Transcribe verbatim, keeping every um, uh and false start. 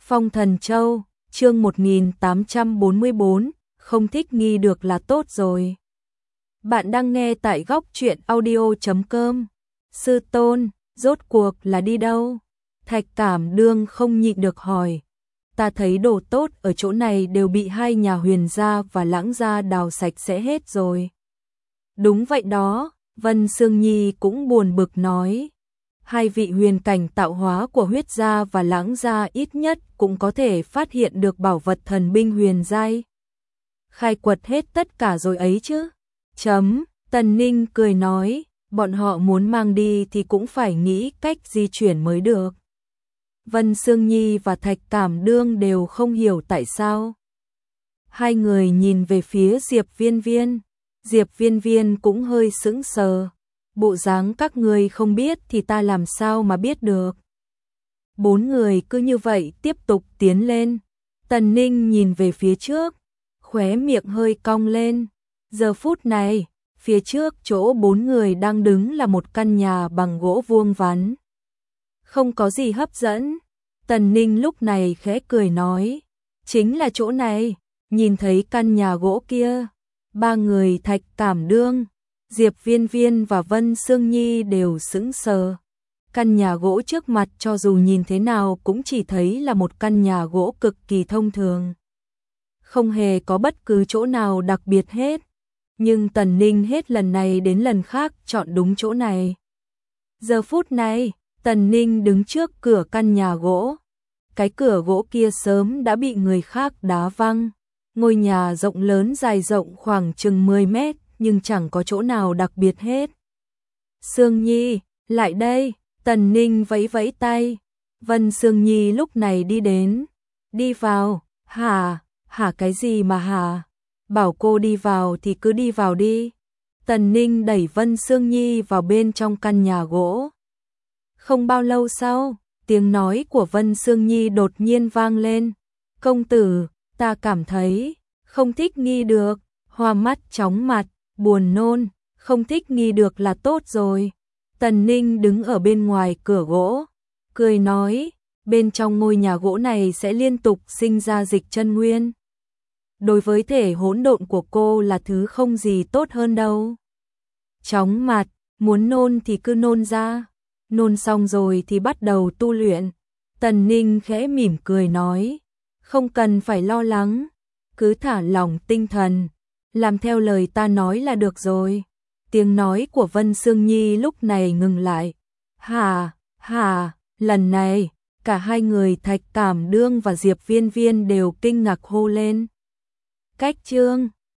Phong Thần Châu, chương một nghìn tám trăm bốn mươi bốn, không thích nghi được là tốt rồi. Bạn đang nghe tại góc truyện audio chấm com. Sư tôn, rốt cuộc là đi đâu? Thạch Cảm Đương không nhịn được hỏi. Ta thấy đồ tốt ở chỗ này đều bị hai nhà Huyền gia và Lãng gia đào sạch sẽ hết rồi. Đúng vậy đó, Vân Sương Nhi cũng buồn bực nói. Hai vị huyền cảnh tạo hóa của Huyết gia và Lãng gia ít nhất cũng có thể phát hiện được bảo vật thần binh huyền giai. Khai quật hết tất cả rồi ấy chứ. Chấm, Tần Ninh cười nói, bọn họ muốn mang đi thì cũng phải nghĩ cách di chuyển mới được. Vân Sương Nhi và Thạch Cảm Đương đều không hiểu tại sao. Hai người nhìn về phía Diệp Viên Viên. Diệp Viên Viên cũng hơi sững sờ. Bộ dáng các người không biết thì ta làm sao mà biết được. Bốn người cứ như vậy tiếp tục tiến lên. Tần Ninh nhìn về phía trước, khóe miệng hơi cong lên. Giờ phút này, phía trước chỗ bốn người đang đứng là một căn nhà bằng gỗ vuông vắn. Không có gì hấp dẫn. Tần Ninh lúc này khẽ cười nói, chính là chỗ này. Nhìn thấy căn nhà gỗ kia, ba người Thạch Cảm Đương, Diệp Viên Viên và Vân Sương Nhi đều sững sờ. Căn nhà gỗ trước mặt cho dù nhìn thế nào cũng chỉ thấy là một căn nhà gỗ cực kỳ thông thường. Không hề có bất cứ chỗ nào đặc biệt hết. Nhưng Tần Ninh hết lần này đến lần khác chọn đúng chỗ này. Giờ phút này, Tần Ninh đứng trước cửa căn nhà gỗ. Cái cửa gỗ kia sớm đã bị người khác đá văng. Ngôi nhà rộng lớn dài rộng khoảng chừng mười mét, nhưng chẳng có chỗ nào đặc biệt hết. Sương Nhi, lại đây, Tần Ninh vẫy vẫy tay. Vân Sương Nhi lúc này đi đến. Đi vào, hả, hả cái gì mà hả? Bảo cô đi vào thì cứ đi vào đi. Tần Ninh đẩy Vân Sương Nhi vào bên trong căn nhà gỗ. Không bao lâu sau, tiếng nói của Vân Sương Nhi đột nhiên vang lên. Công tử, ta cảm thấy không thích nghi được, hoa mắt chóng mặt, buồn nôn, không thích nghi được là tốt rồi. Tần Ninh đứng ở bên ngoài cửa gỗ, cười nói, bên trong ngôi nhà gỗ này sẽ liên tục sinh ra dịch chân nguyên. Đối với thể hỗn độn của cô là thứ không gì tốt hơn đâu. Chóng mặt, muốn nôn thì cứ nôn ra, nôn xong rồi thì bắt đầu tu luyện. Tần Ninh khẽ mỉm cười nói, không cần phải lo lắng, cứ thả lỏng tinh thần, làm theo lời ta nói là được rồi. Tiếng nói của Vân Sương Nhi lúc này ngừng lại. Hà, hà, lần này, cả hai người Thạch Cảm Đương và Diệp Viên Viên đều kinh ngạc hô lên. Cách chương